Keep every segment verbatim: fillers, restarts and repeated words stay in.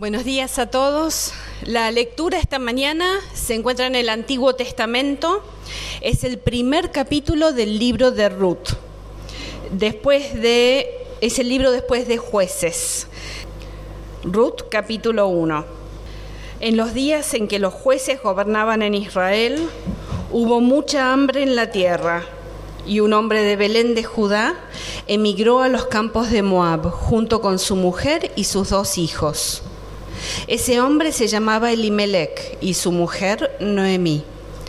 Buenos días a todos. La lectura esta mañana se encuentra en el Antiguo Testamento. Es el primer capítulo del libro de Ruth. Después de, es el libro después de Jueces. Ruth, capítulo uno. En los días en que los jueces gobernaban en Israel, hubo mucha hambre en la tierra, y un hombre de Belén de Judá emigró a los campos de Moab, junto con su mujer y sus dos hijos. Ese hombre se llamaba Elimelec y su mujer Noemí.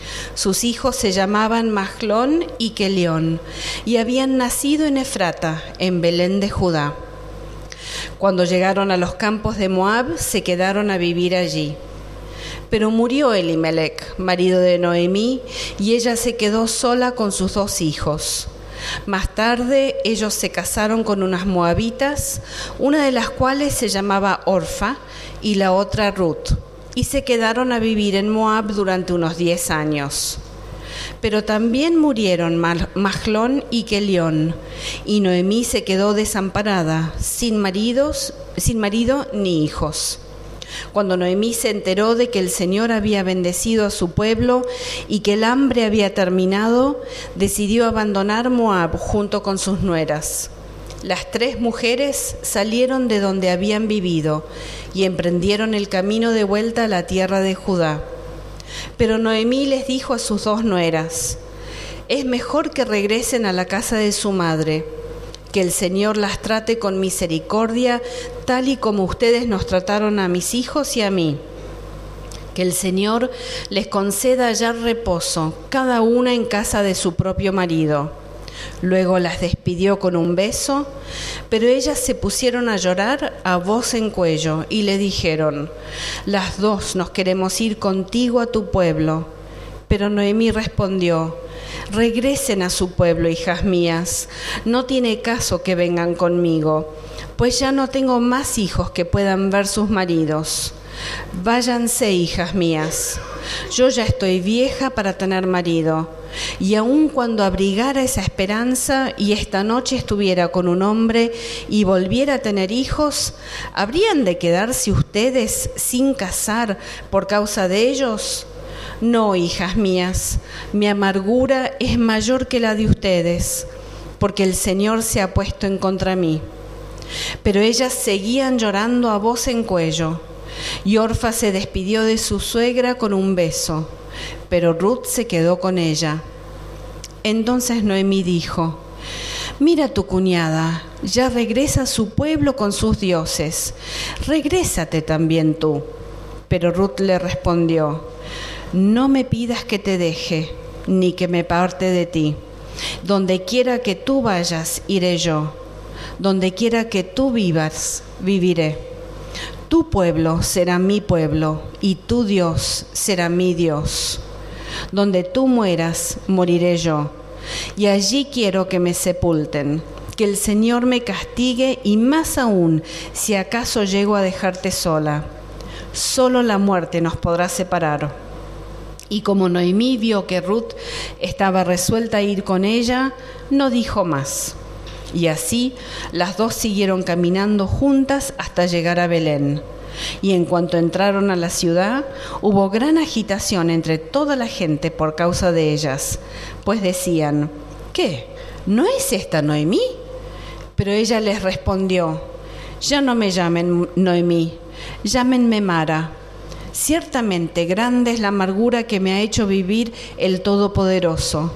Sus hijos se llamaban Mahlón y Kelión y habían nacido en Efrata, en Belén de Judá. Cuando llegaron a los campos de Moab, se quedaron a vivir allí. Pero murió Elimelec, marido de Noemí, y ella se quedó sola con sus dos hijos. Más tarde, ellos se casaron con unas moabitas, una de las cuales se llamaba Orfa y la otra Ruth, y se quedaron a vivir en Moab durante unos diez años. Pero también murieron Mahlón y Kelión, y Noemí se quedó desamparada, sin maridos, sin marido ni hijos. Cuando Noemí se enteró de que el Señor había bendecido a su pueblo y que el hambre había terminado, decidió abandonar Moab junto con sus nueras. Las tres mujeres salieron de donde habían vivido y emprendieron el camino de vuelta a la tierra de Judá. Pero Noemí les dijo a sus dos nueras: «Es mejor que regresen a la casa de su madre, que el Señor las trate con misericordia, tal y como ustedes nos trataron a mis hijos y a mí. Que el Señor les conceda hallar reposo, cada una en casa de su propio marido». Luego las despidió con un beso, pero ellas se pusieron a llorar a voz en cuello y le dijeron: «Las dos nos queremos ir contigo a tu pueblo». Pero Noemí respondió: «Regresen a su pueblo, hijas mías, no tiene caso que vengan conmigo, pues ya no tengo más hijos que puedan ver sus maridos. Váyanse, hijas mías, yo ya estoy vieja para tener marido, y aun cuando abrigara esa esperanza y esta noche estuviera con un hombre y volviera a tener hijos, ¿habrían de quedarse ustedes sin casar por causa de ellos? No, hijas mías, mi amargura es mayor que la de ustedes, porque el Señor se ha puesto en contra mí». Pero ellas seguían llorando a voz en cuello, y Orfa se despidió de su suegra con un beso, pero Ruth se quedó con ella. Entonces Noemí dijo: «Mira, tu cuñada ya regresa a su pueblo con sus dioses, regrésate también tú». Pero Ruth le respondió: «No me pidas que te deje, ni que me aparte de ti. Donde quiera que tú vayas, iré yo. Donde quiera que tú vivas, viviré. Tu pueblo será mi pueblo, y tu Dios será mi Dios. Donde tú mueras, moriré yo, y allí quiero que me sepulten. Que el Señor me castigue, y más aún, si acaso llego a dejarte sola. Solo la muerte nos podrá separar». Y como Noemí vio que Ruth estaba resuelta a ir con ella, no dijo más. Y así las dos siguieron caminando juntas hasta llegar a Belén. Y en cuanto entraron a la ciudad, hubo gran agitación entre toda la gente por causa de ellas, pues decían: «¿Qué? ¿No es esta Noemí?». Pero ella les respondió: «Ya no me llamen Noemí, llámenme Mara. Ciertamente grande es la amargura que me ha hecho vivir el Todopoderoso.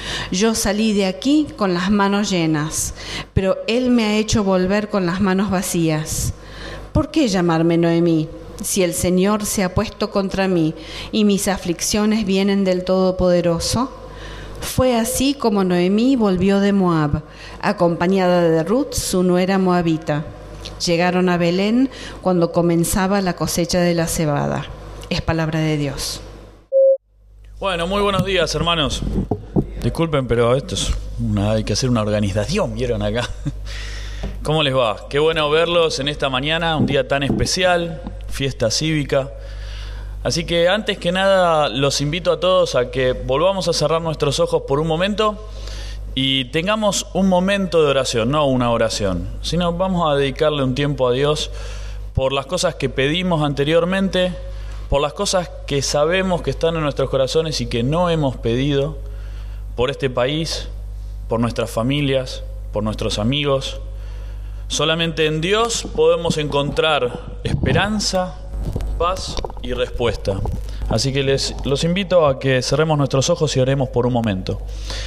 Yo salí de aquí con las manos llenas, pero Él me ha hecho volver con las manos vacías. ¿Por qué llamarme Noemí, si el Señor se ha puesto contra mí y mis aflicciones vienen del Todopoderoso?». Fue así como Noemí volvió de Moab, acompañada de Ruth, su nuera moabita. Llegaron a Belén cuando comenzaba la cosecha de la cebada. Es palabra de Dios. Bueno, muy buenos días, hermanos. Disculpen, pero esto es una, hay que hacer una organización, ¿vieron acá? ¿Cómo les va? Qué bueno verlos en esta mañana, un día tan especial, fiesta cívica. Así que antes que nada los invito a todos a que volvamos a cerrar nuestros ojos por un momento y tengamos un momento de oración, no una oración, sino vamos a dedicarle un tiempo a Dios por las cosas que pedimos anteriormente, por las cosas que sabemos que están en nuestros corazones y que no hemos pedido, por este país, por nuestras familias, por nuestros amigos. Solamente en Dios podemos encontrar esperanza, paz y respuesta. Así que les los invito a que cerremos nuestros ojos y oremos por un momento.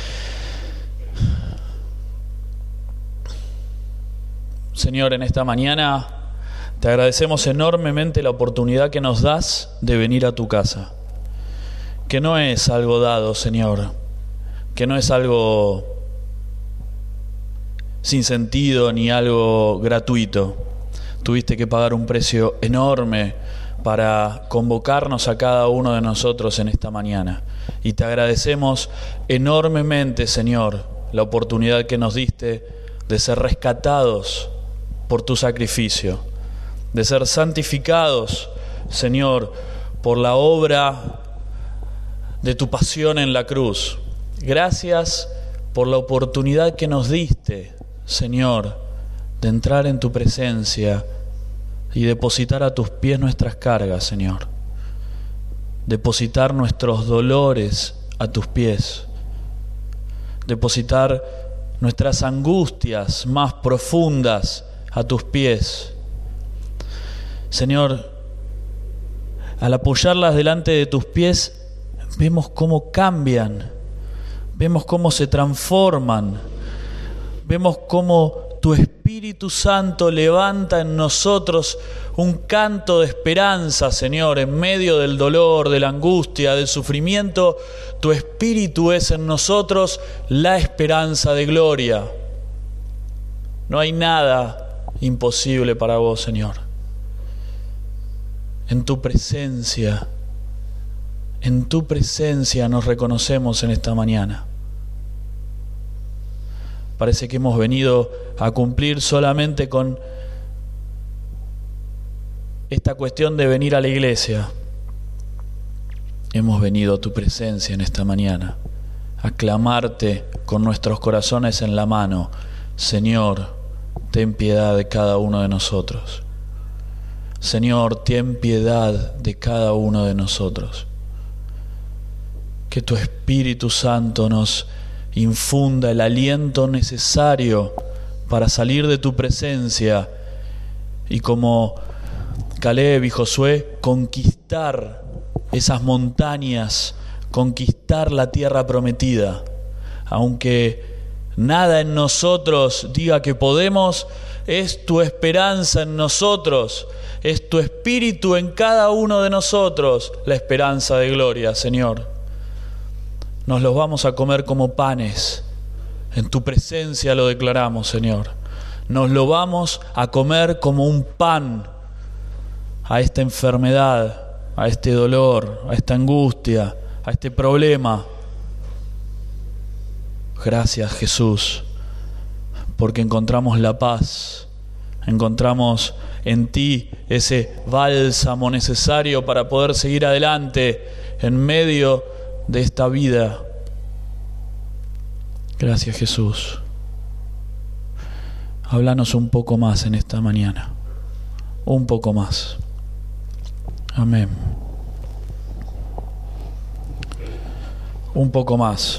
Señor, en esta mañana te agradecemos enormemente la oportunidad que nos das de venir a tu casa. Que no es algo dado, Señor, que no es algo sin sentido ni algo gratuito. Tuviste que pagar un precio enorme para convocarnos a cada uno de nosotros en esta mañana. Y te agradecemos enormemente, Señor, la oportunidad que nos diste de ser rescatados por tu sacrificio, de ser santificados, Señor, por la obra de tu pasión en la cruz. Gracias por la oportunidad que nos diste, Señor, de entrar en tu presencia y depositar a tus pies nuestras cargas, Señor. Depositar nuestros dolores a tus pies. Depositar nuestras angustias más profundas a tus pies. Señor, al apoyarlas delante de tus pies, vemos cómo cambian, vemos cómo se transforman, vemos cómo tu Espíritu Santo levanta en nosotros un canto de esperanza, Señor, en medio del dolor, de la angustia, del sufrimiento. Tu Espíritu es en nosotros la esperanza de gloria. No hay nada imposible para vos, Señor. En tu presencia, en tu presencia nos reconocemos en esta mañana. Parece que hemos venido a cumplir solamente con esta cuestión de venir a la iglesia. Hemos venido a tu presencia en esta mañana, a clamarte con nuestros corazones en la mano: Señor, ten piedad de cada uno de nosotros. Señor, ten piedad de cada uno de nosotros. Que tu Espíritu Santo nos infunda el aliento necesario para salir de tu presencia y, como Caleb y Josué, conquistar esas montañas, conquistar la tierra prometida. Aunque nada en nosotros diga que podemos, es tu esperanza en nosotros, es tu Espíritu en cada uno de nosotros la esperanza de gloria, Señor. Nos los vamos a comer como panes. En tu presencia lo declaramos, Señor. Nos lo vamos a comer como un pan a esta enfermedad, a este dolor, a esta angustia, a este problema. Gracias, Jesús, porque encontramos la paz, encontramos en ti ese bálsamo necesario para poder seguir adelante en medio de esta vida. Gracias, Jesús. Háblanos un poco más en esta mañana, un poco más. Amén. Un poco más.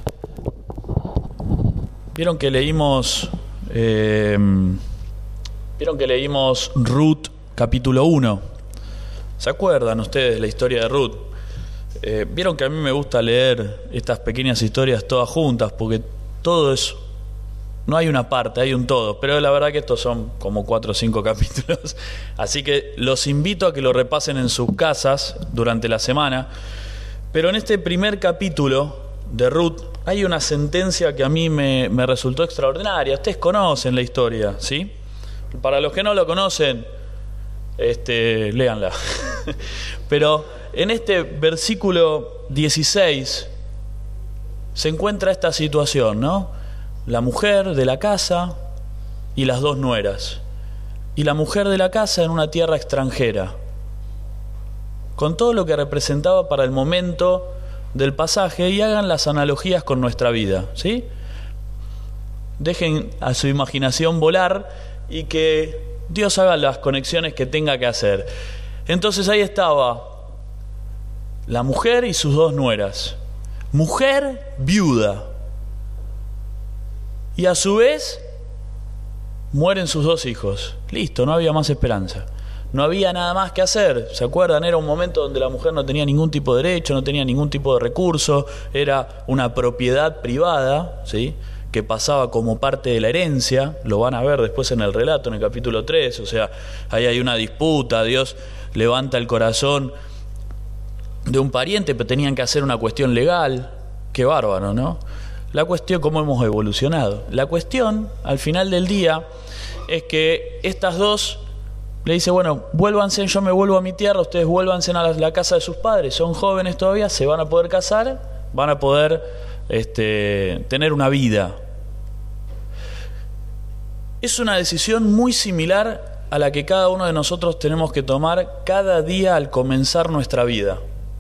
Vieron que leímos eh, vieron que leímos Ruth capítulo uno. ¿Se acuerdan ustedes la historia de Ruth? Eh, Vieron que a mí me gusta leer estas pequeñas historias todas juntas, porque todo es, no hay una parte, hay un todo, pero la verdad que estos son como cuatro o cinco capítulos, así que los invito a que lo repasen en sus casas durante la semana. Pero en este primer capítulo de Ruth hay una sentencia que a mí me, me resultó extraordinaria. Ustedes conocen la historia, ¿sí? Para los que no lo conocen, este, léanla. Pero en este versículo dieciséis se encuentra esta situación, ¿no? La mujer de la casa y las dos nueras. Y la mujer de la casa en una tierra extranjera, con todo lo que representaba para el momento del pasaje, y hagan las analogías con nuestra vida, ¿sí? Dejen a su imaginación volar y que Dios haga las conexiones que tenga que hacer. Entonces ahí estaba la mujer y sus dos nueras. Mujer viuda. Y a su vez mueren sus dos hijos. Listo, no había más esperanza. No había nada más que hacer. ¿Se acuerdan? Era un momento donde la mujer no tenía ningún tipo de derecho, no tenía ningún tipo de recurso. Era una propiedad privada, ¿sí?, que pasaba como parte de la herencia. Lo van a ver después en el relato, en el capítulo tres. O sea, ahí hay una disputa. Dios levanta el corazón de un pariente, pero tenían que hacer una cuestión legal. Qué bárbaro, ¿no? La cuestión, cómo hemos evolucionado. La cuestión, al final del día, es que estas dos le dice, bueno, vuélvanse, yo me vuelvo a mi tierra, ustedes vuélvanse a la, la casa de sus padres, son jóvenes todavía, se van a poder casar, van a poder este, tener una vida. Es una decisión muy similar a la que cada uno de nosotros tenemos que tomar cada día al comenzar nuestra vida.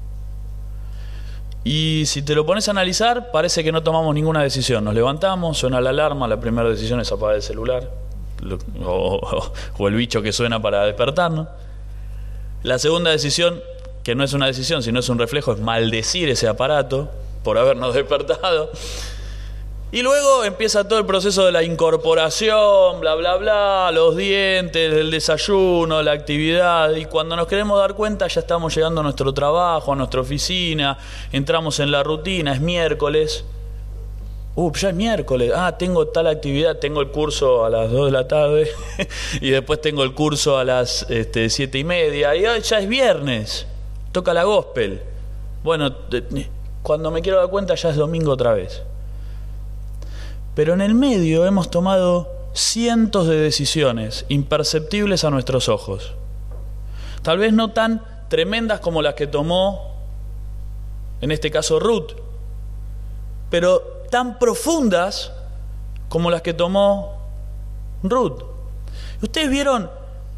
Y si te lo pones a analizar, parece que no tomamos ninguna decisión. Nos levantamos, suena la alarma, la primera decisión es apagar el celular. O, o, o el bicho que suena para despertarnos. La segunda decisión, que no es una decisión sino es un reflejo, es maldecir ese aparato por habernos despertado. Y luego empieza todo el proceso de la incorporación, bla bla bla, los dientes, el desayuno, la actividad. Y cuando nos queremos dar cuenta ya estamos llegando a nuestro trabajo, a nuestra oficina, entramos en la rutina, es miércoles. Uh, ya es miércoles, ah, tengo tal actividad, tengo el curso a las dos de la tarde y después tengo el curso a las este, siete y media y ah, ya es viernes, toca la gospel. Bueno, cuando me quiero dar cuenta ya es domingo otra vez. Pero en el medio hemos tomado cientos de decisiones imperceptibles a nuestros ojos. Tal vez no tan tremendas como las que tomó, en este caso, Ruth, pero tan profundas como las que tomó Ruth. ¿Ustedes vieron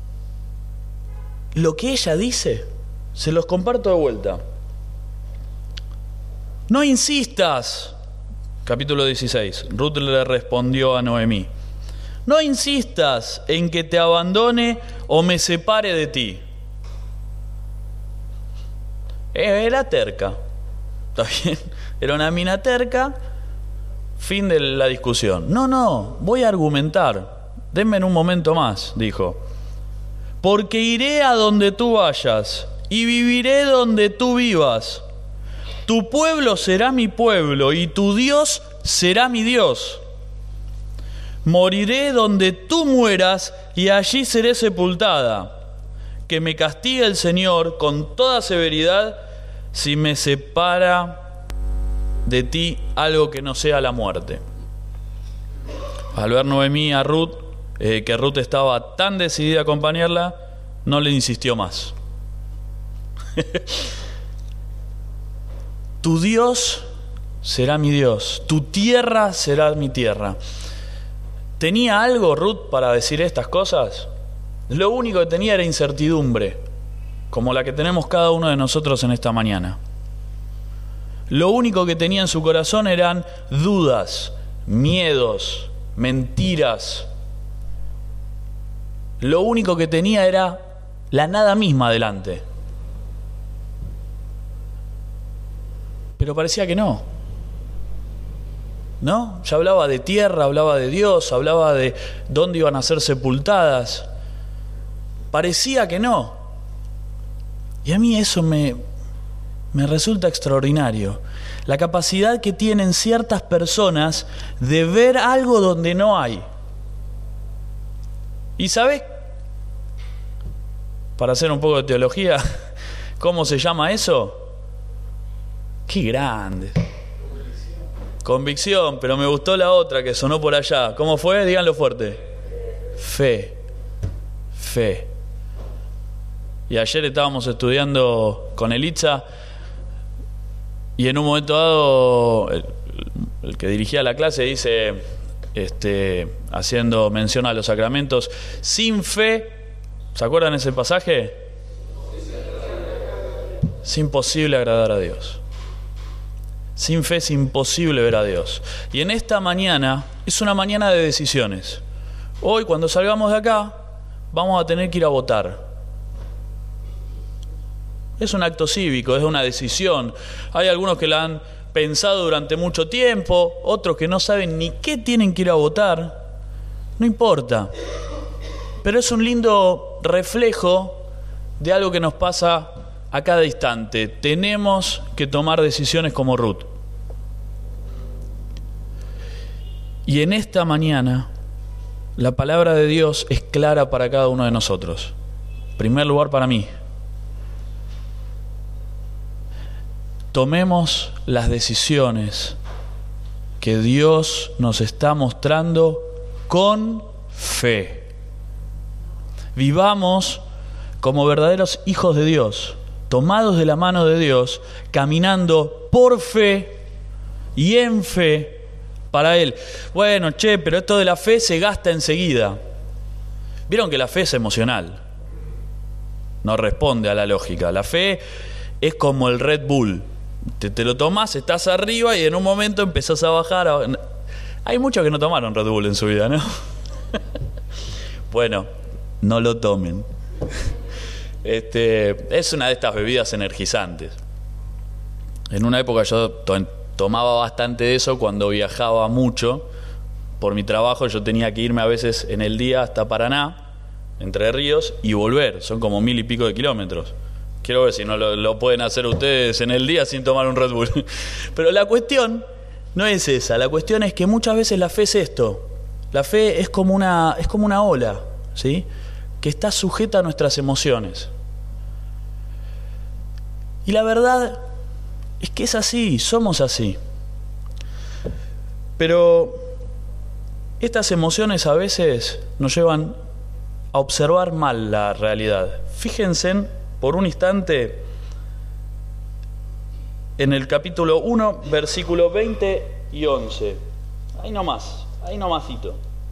lo que ella dice? Se los comparto de vuelta. No insistas, capítulo dieciséis. Ruth le respondió a Noemí: no insistas en que te abandone o me separe de ti. Era terca. ¿Está bien? Era una mina terca. Fin de la discusión. No, no, voy a argumentar. Denme en un momento más, dijo. Porque iré a donde tú vayas y viviré donde tú vivas. Tu pueblo será mi pueblo y tu Dios será mi Dios. Moriré donde tú mueras y allí seré sepultada. Que me castigue el Señor con toda severidad si me separa de ti algo que no sea la muerte. Al ver Noemí a Ruth, eh, que Ruth estaba tan decidida a acompañarla, no le insistió más. Tu Dios será mi Dios, tu tierra será mi tierra. ¿Tenía algo Ruth para decir estas cosas? Lo único que tenía era incertidumbre, como la que tenemos cada uno de nosotros en esta mañana. Lo único que tenía en su corazón eran dudas, miedos, mentiras. Lo único que tenía era la nada misma delante. Pero parecía que no. ¿No? Ya hablaba de tierra, hablaba de Dios, hablaba de dónde iban a ser sepultadas. Parecía que no. Y a mí eso me... me resulta extraordinario. La capacidad que tienen ciertas personas de ver algo donde no hay. ¿Y sabes? Para hacer un poco de teología, ¿cómo se llama eso? ¡Qué grande! Convicción, pero me gustó la otra que sonó por allá. ¿Cómo fue? Díganlo fuerte. Fe. Fe. Y ayer estábamos estudiando con Elitza y en un momento dado el, el que dirigía la clase dice, este, haciendo mención a los sacramentos, sin fe, ¿se acuerdan ese pasaje? Es imposible agradar a Dios. Sin fe es imposible ver a Dios. Y en esta mañana es una mañana de decisiones. Hoy, cuando salgamos de acá, vamos a tener que ir a votar. Es un acto cívico, es una decisión. Hay algunos que la han pensado durante mucho tiempo, otros que no saben ni qué tienen que ir a votar. No importa. Pero es un lindo reflejo de algo que nos pasa a cada instante. Tenemos que tomar decisiones como Ruth. Y en esta mañana, la palabra de Dios es clara para cada uno de nosotros. En primer lugar para mí. Tomemos las decisiones que Dios nos está mostrando con fe. Vivamos como verdaderos hijos de Dios, tomados de la mano de Dios, caminando por fe y en fe para Él. Bueno, che, pero esto de la fe se gasta enseguida. Vieron que la fe es emocional, no responde a la lógica. La fe es como el Red Bull. Te, te lo tomás, estás arriba y en un momento empezás a bajar. A... Hay muchos que no tomaron Red Bull en su vida, ¿no? Bueno, no lo tomen. Este, es una de estas bebidas energizantes. En una época yo to- tomaba bastante de eso cuando viajaba mucho. Por mi trabajo yo tenía que irme a veces en el día hasta Paraná, Entre Ríos, y volver. Son como mil y pico de kilómetros. Quiero ver si no lo, lo pueden hacer ustedes en el día sin tomar un Red Bull. Pero la cuestión no es esa. La cuestión es que muchas veces la fe es esto. La fe es como una, es como una ola, ¿sí?, que está sujeta a nuestras emociones. Y la verdad es que es así, somos así. Pero estas emociones a veces nos llevan a observar mal la realidad. Fíjense por un instante en el capítulo uno, versículo veinte y once. Ahí nomás, ahí nomásito.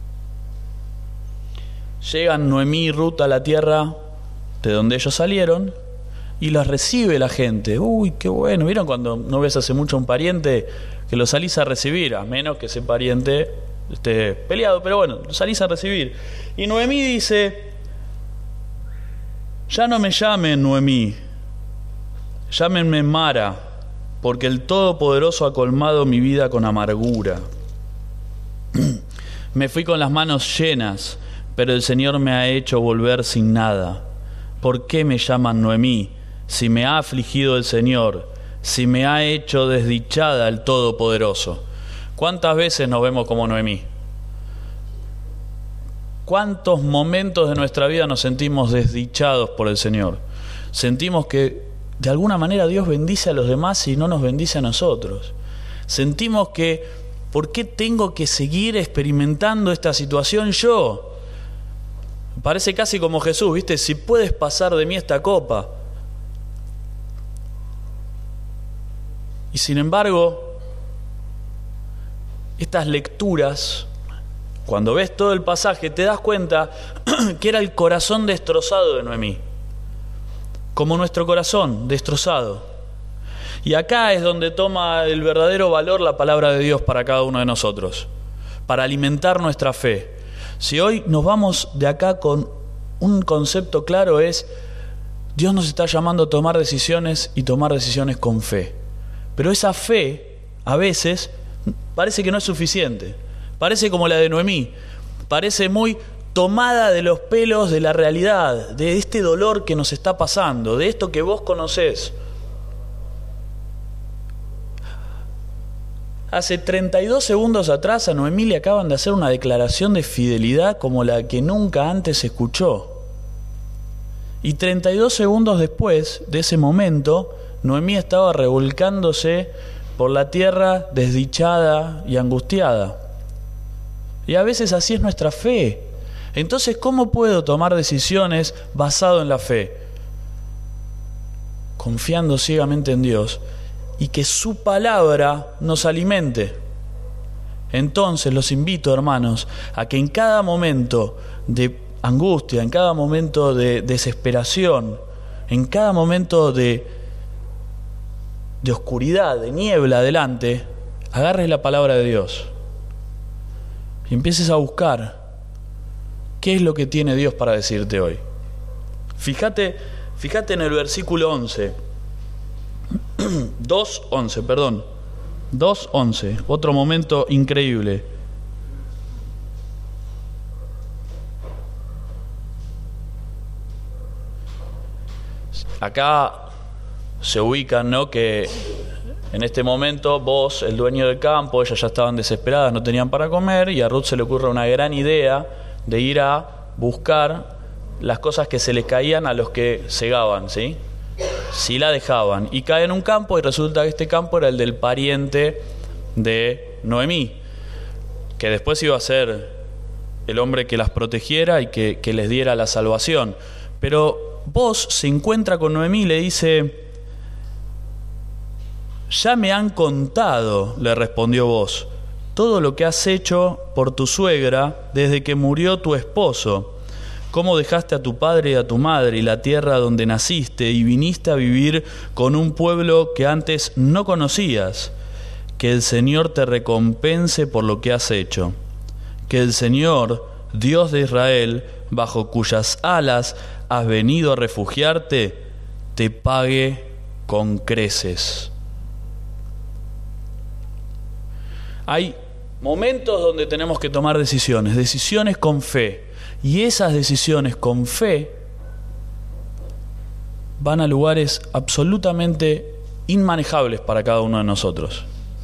Llegan Noemí y Ruth a la tierra de donde ellos salieron y los recibe la gente. Uy, qué bueno. ¿Vieron cuando no ves hace mucho un pariente que lo salís a recibir? A menos que ese pariente esté peleado, pero bueno, lo salís a recibir. Y Noemí dice: ya no me llamen Noemí, llámenme Mara, porque el Todopoderoso ha colmado mi vida con amargura. Me fui con las manos llenas, pero el Señor me ha hecho volver sin nada. ¿Por qué me llaman Noemí, si me ha afligido el Señor, si me ha hecho desdichada el Todopoderoso? ¿Cuántas veces nos vemos como Noemí? ¿Cuántos momentos de nuestra vida nos sentimos desdichados por el Señor? Sentimos que de alguna manera Dios bendice a los demás y no nos bendice a nosotros. Sentimos que, ¿por qué tengo que seguir experimentando esta situación yo? Parece casi como Jesús, ¿viste? Si puedes pasar de mí esta copa. Y sin embargo, estas lecturas, cuando ves todo el pasaje, te das cuenta que era el corazón destrozado de Noemí. Como nuestro corazón destrozado. Y acá es donde toma el verdadero valor la palabra de Dios para cada uno de nosotros, para alimentar nuestra fe. Si hoy nos vamos de acá con un concepto claro, es: Dios nos está llamando a tomar decisiones y tomar decisiones con fe. Pero esa fe, a veces, parece que no es suficiente. Parece como la de Noemí. Parece muy tomada de los pelos de la realidad, de este dolor que nos está pasando, de esto que vos conocés. Hace treinta y dos segundos atrás a Noemí le acaban de hacer una declaración de fidelidad como la que nunca antes escuchó. Y treinta y dos segundos después de ese momento, Noemí estaba revolcándose por la tierra desdichada y angustiada. Y a veces así es nuestra fe. Entonces, ¿cómo puedo tomar decisiones basado en la fe? Confiando ciegamente en Dios y que su palabra nos alimente. Entonces los invito, hermanos, a que en cada momento de angustia, en cada momento de desesperación, en cada momento de, de oscuridad, de niebla adelante, agarres la palabra de Dios y empieces a buscar ¿Qué es lo que tiene Dios para decirte hoy? Fíjate, fíjate en el versículo once. dos once, perdón. dos once, otro momento increíble. Acá se ubican, ¿no?, que en este momento vos, el dueño del campo, ellas ya estaban desesperadas, no tenían para comer, y a Ruth se le ocurre una gran idea de ir a buscar las cosas que se les caían a los que segaban, ¿sí? Si la dejaban. Y cae en un campo, y resulta que este campo era el del pariente de Noemí, que después iba a ser el hombre que las protegiera y que, que les diera la salvación. Pero vos se encuentra con Noemí y le dice: ya me han contado, le respondió vos, todo lo que has hecho por tu suegra desde que murió tu esposo, cómo dejaste a tu padre y a tu madre y la tierra donde naciste y viniste a vivir con un pueblo que antes no conocías. Que el Señor te recompense por lo que has hecho. Que el Señor, Dios de Israel, bajo cuyas alas has venido a refugiarte, te pague con creces. Hay momentos donde tenemos que tomar decisiones, decisiones con fe. Y esas decisiones con fe van a lugares absolutamente inmanejables para cada uno de nosotros.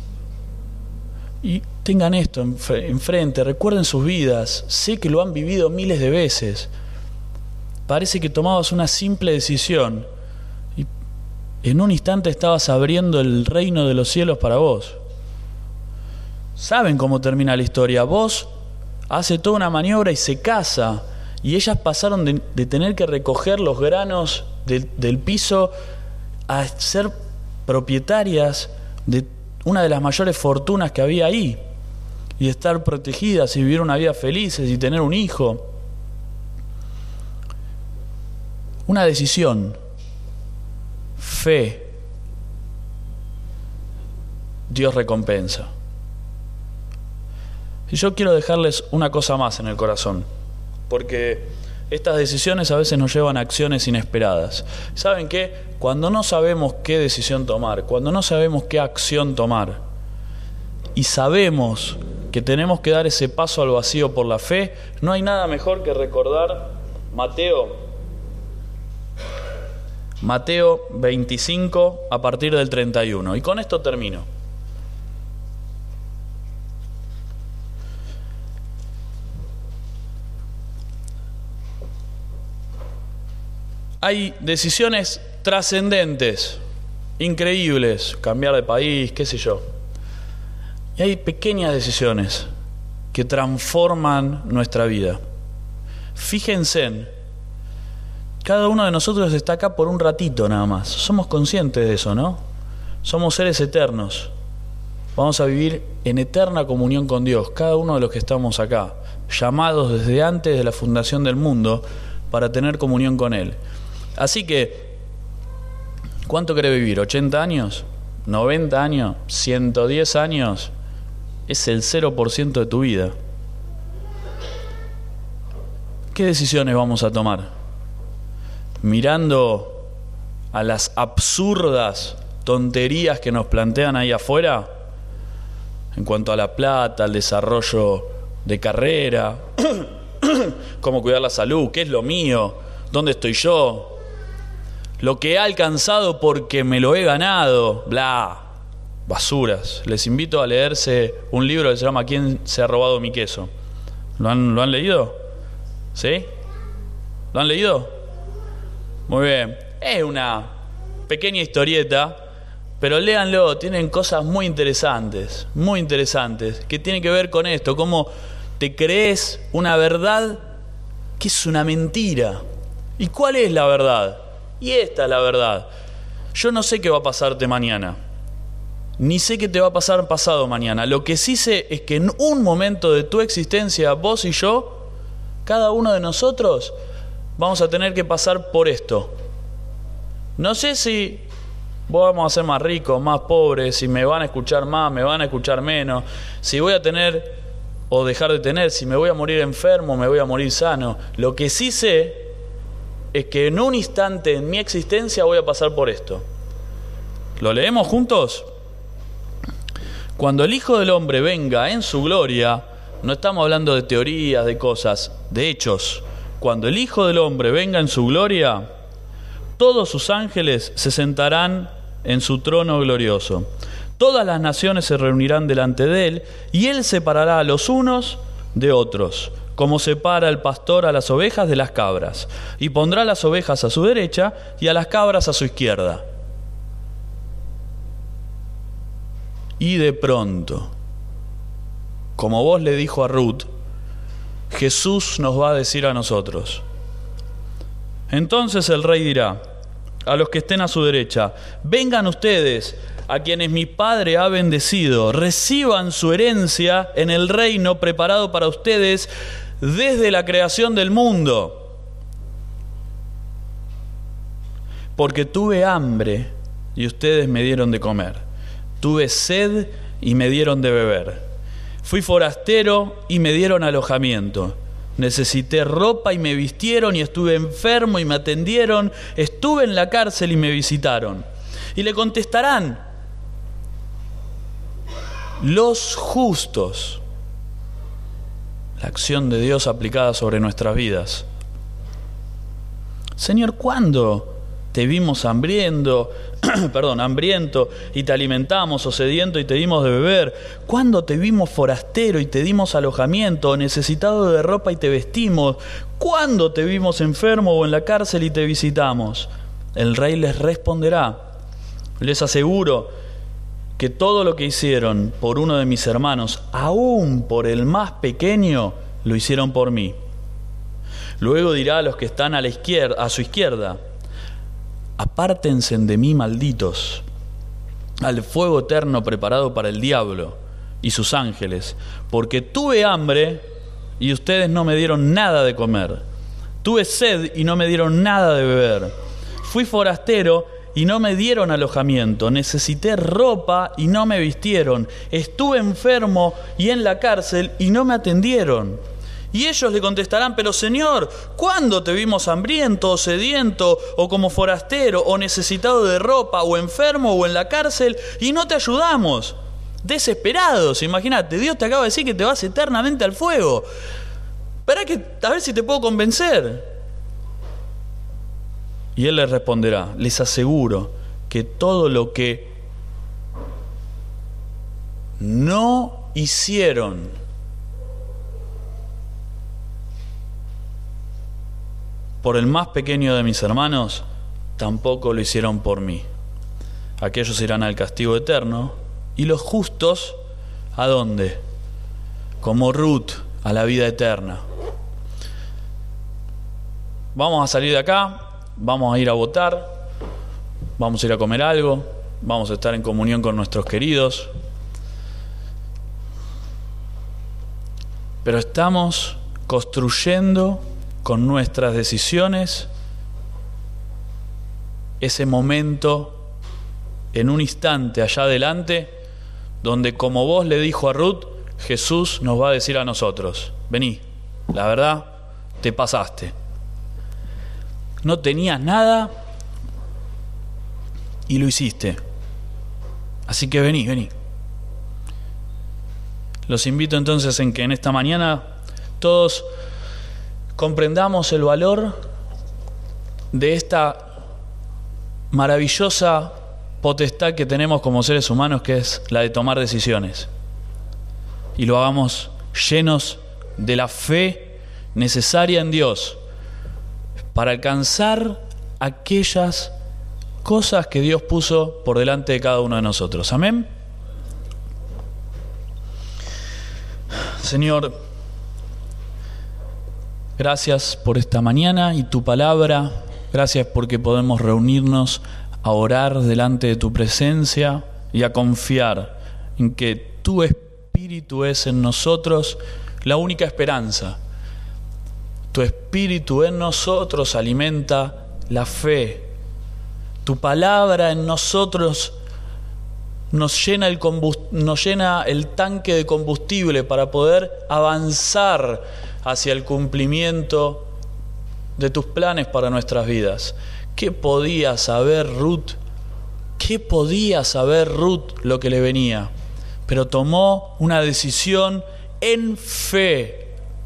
Y tengan esto enfrente, recuerden sus vidas, sé que lo han vivido miles de veces. Parece que tomabas una simple decisión y en un instante estabas abriendo el reino de los cielos para vos. Saben cómo termina la historia. Vos hace toda una maniobra y se casa, y ellas pasaron de, de tener que recoger los granos de, del piso a ser propietarias de una de las mayores fortunas que había ahí, y estar protegidas y vivir una vida felices y tener un hijo. Una decisión, fe, Dios recompensa. Y yo quiero dejarles una cosa más en el corazón, porque estas decisiones a veces nos llevan a acciones inesperadas. ¿Saben qué? Cuando no sabemos qué decisión tomar, cuando no sabemos qué acción tomar, y sabemos que tenemos que dar ese paso al vacío por la fe, no hay nada mejor que recordar Mateo, Mateo veinticinco a partir del treinta y uno. Y con esto termino. Hay decisiones trascendentes, increíbles, cambiar de país, qué sé yo. Y hay pequeñas decisiones que transforman nuestra vida. Fíjense en, cada uno de nosotros está acá por un ratito nada más. Somos conscientes de eso, ¿no? Somos seres eternos. Vamos a vivir en eterna comunión con Dios, cada uno de los que estamos acá, llamados desde antes de la fundación del mundo para tener comunión con Él. Así que, ¿cuánto querés vivir? ¿ochenta años? ¿noventa años? ¿ciento diez años? Es el cero por ciento de tu vida. ¿Qué decisiones vamos a tomar? Mirando a las absurdas tonterías que nos plantean ahí afuera, en cuanto a la plata, al desarrollo de carrera, cómo cuidar la salud, qué es lo mío, dónde estoy yo, lo que he alcanzado porque me lo he ganado, bla, basuras. Les invito a leerse un libro que se llama ¿Quién se ha robado mi queso? ¿Lo han, ¿lo han leído? ¿Sí? ¿Lo han leído? Muy bien. Es una pequeña historieta, pero léanlo, tienen cosas muy interesantes, muy interesantes, que tienen que ver con esto, cómo te crees una verdad que es una mentira. ¿Y cuál es la verdad? Y esta es la verdad. Yo no sé qué va a pasarte mañana, ni sé qué te va a pasar pasado mañana. Lo que sí sé es que en un momento de tu existencia, vos y yo, cada uno de nosotros, vamos a tener que pasar por esto. No sé si vamos a ser más ricos, más pobres, si me van a escuchar más, me van a escuchar menos, si voy a tener o dejar de tener, si me voy a morir enfermo, me voy a morir sano. Lo que sí sé es que en un instante en mi existencia voy a pasar por esto. ¿Lo leemos juntos? Cuando el Hijo del Hombre venga en su gloria, no estamos hablando de teorías, de cosas, de hechos. Cuando el Hijo del Hombre venga en su gloria, todos sus ángeles se sentarán en su trono glorioso. Todas las naciones se reunirán delante de él, y él separará a los unos de otros, como separa el pastor a las ovejas de las cabras, y pondrá las ovejas a su derecha y a las cabras a su izquierda. Y de pronto, como vos le dijo a Ruth, Jesús nos va a decir a nosotros. Entonces el rey dirá a los que estén a su derecha: vengan ustedes, a quienes mi Padre ha bendecido, reciban su herencia en el reino preparado para ustedes desde la creación del mundo. Porque tuve hambre y ustedes me dieron de comer. Tuve sed y me dieron de beber. Fui forastero y me dieron alojamiento. Necesité ropa y me vistieron, y estuve enfermo y me atendieron. Estuve en la cárcel y me visitaron. Y le contestarán los justos, la acción de Dios aplicada sobre nuestras vidas: Señor, ¿cuándo te vimos hambriento, perdón, hambriento y te alimentamos, o sediento y te dimos de beber? ¿Cuándo te vimos forastero y te dimos alojamiento, o necesitado de ropa y te vestimos? ¿Cuándo te vimos enfermo o en la cárcel y te visitamos? El rey les responderá: les aseguro que todo lo que hicieron por uno de mis hermanos, aún por el más pequeño, lo hicieron por mí. Luego dirá a los que están a la izquierda, a su izquierda: apártense de mí, malditos, al fuego eterno preparado para el diablo y sus ángeles, porque tuve hambre y ustedes no me dieron nada de comer. Tuve sed y no me dieron nada de beber. Fui forastero y no me dieron alojamiento. Necesité ropa y no me vistieron. Estuve enfermo y en la cárcel y no me atendieron. Y ellos le contestarán: pero Señor, ¿cuándo te vimos hambriento o sediento, o como forastero, o necesitado de ropa, o enfermo, o en la cárcel, y no te ayudamos? Desesperados, imagínate, Dios te acaba de decir que te vas eternamente al fuego. Esperá que, a ver si te puedo convencer. Y él les responderá: les aseguro que todo lo que no hicieron por el más pequeño de mis hermanos, tampoco lo hicieron por mí. Aquellos irán al castigo eterno, y los justos, ¿a dónde? Como Ruth, a la vida eterna. Vamos a salir de acá, vamos a ir a votar, vamos a ir a comer algo, vamos a estar en comunión con nuestros queridos. Pero estamos construyendo con nuestras decisiones ese momento, en un instante allá adelante, donde, como vos le dijo a Ruth, Jesús nos va a decir a nosotros: vení, la verdad, te pasaste. No tenías nada y lo hiciste. Así que vení, vení. Los invito entonces en que en esta mañana todos comprendamos el valor de esta maravillosa potestad que tenemos como seres humanos, que es la de tomar decisiones. Y lo hagamos llenos de la fe necesaria en Dios para alcanzar aquellas cosas que Dios puso por delante de cada uno de nosotros. Amén. Señor, gracias por esta mañana y tu palabra. Gracias porque podemos reunirnos a orar delante de tu presencia y a confiar en que tu Espíritu es en nosotros la única esperanza. Tu Espíritu en nosotros alimenta la fe. Tu palabra en nosotros nos llena el combust- nos llena el tanque de combustible para poder avanzar hacia el cumplimiento de tus planes para nuestras vidas. ¿Qué podía saber Ruth? ¿Qué podía saber Ruth lo que le venía? Pero tomó una decisión en fe.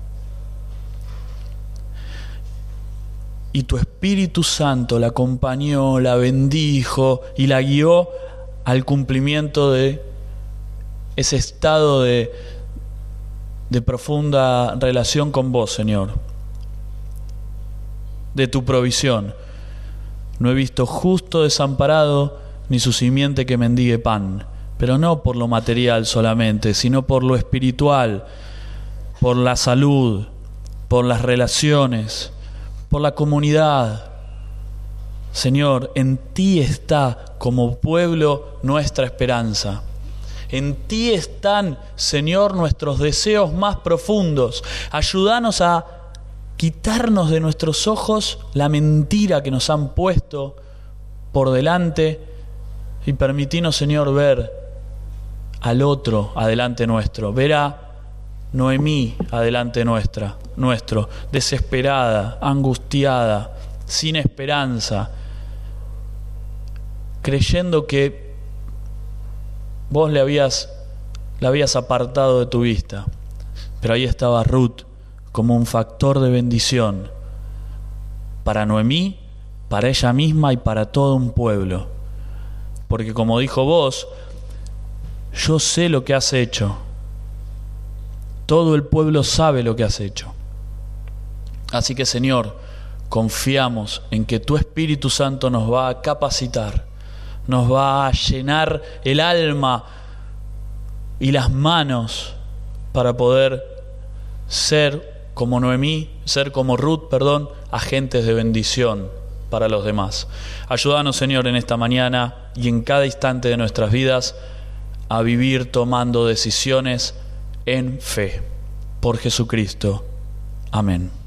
Y tu Espíritu Santo la acompañó, la bendijo y la guió al cumplimiento de ese estado de, de profunda relación con vos, Señor. De tu provisión. No he visto justo desamparado, ni su simiente que mendigue pan, pero no por lo material solamente, sino por lo espiritual, por la salud, por las relaciones, por la comunidad. Señor, en ti está como pueblo nuestra esperanza. En ti están, Señor, nuestros deseos más profundos. Ayúdanos a quitarnos de nuestros ojos la mentira que nos han puesto por delante y permitirnos, Señor, ver al otro adelante nuestro, ver a Noemí adelante nuestra, nuestro, desesperada, angustiada, sin esperanza, creyendo que vos le habías, la habías apartado de tu vista. Pero ahí estaba Ruth como un factor de bendición para Noemí, para ella misma y para todo un pueblo. Porque como dijo vos, yo sé lo que has hecho. Todo el pueblo sabe lo que has hecho. Así que, Señor, confiamos en que tu Espíritu Santo nos va a capacitar, nos va a llenar el alma y las manos para poder ser como Noemí, ser como Ruth, perdón, agentes de bendición para los demás. Ayúdanos, Señor, en esta mañana y en cada instante de nuestras vidas a vivir tomando decisiones en fe. Por Jesucristo. Amén.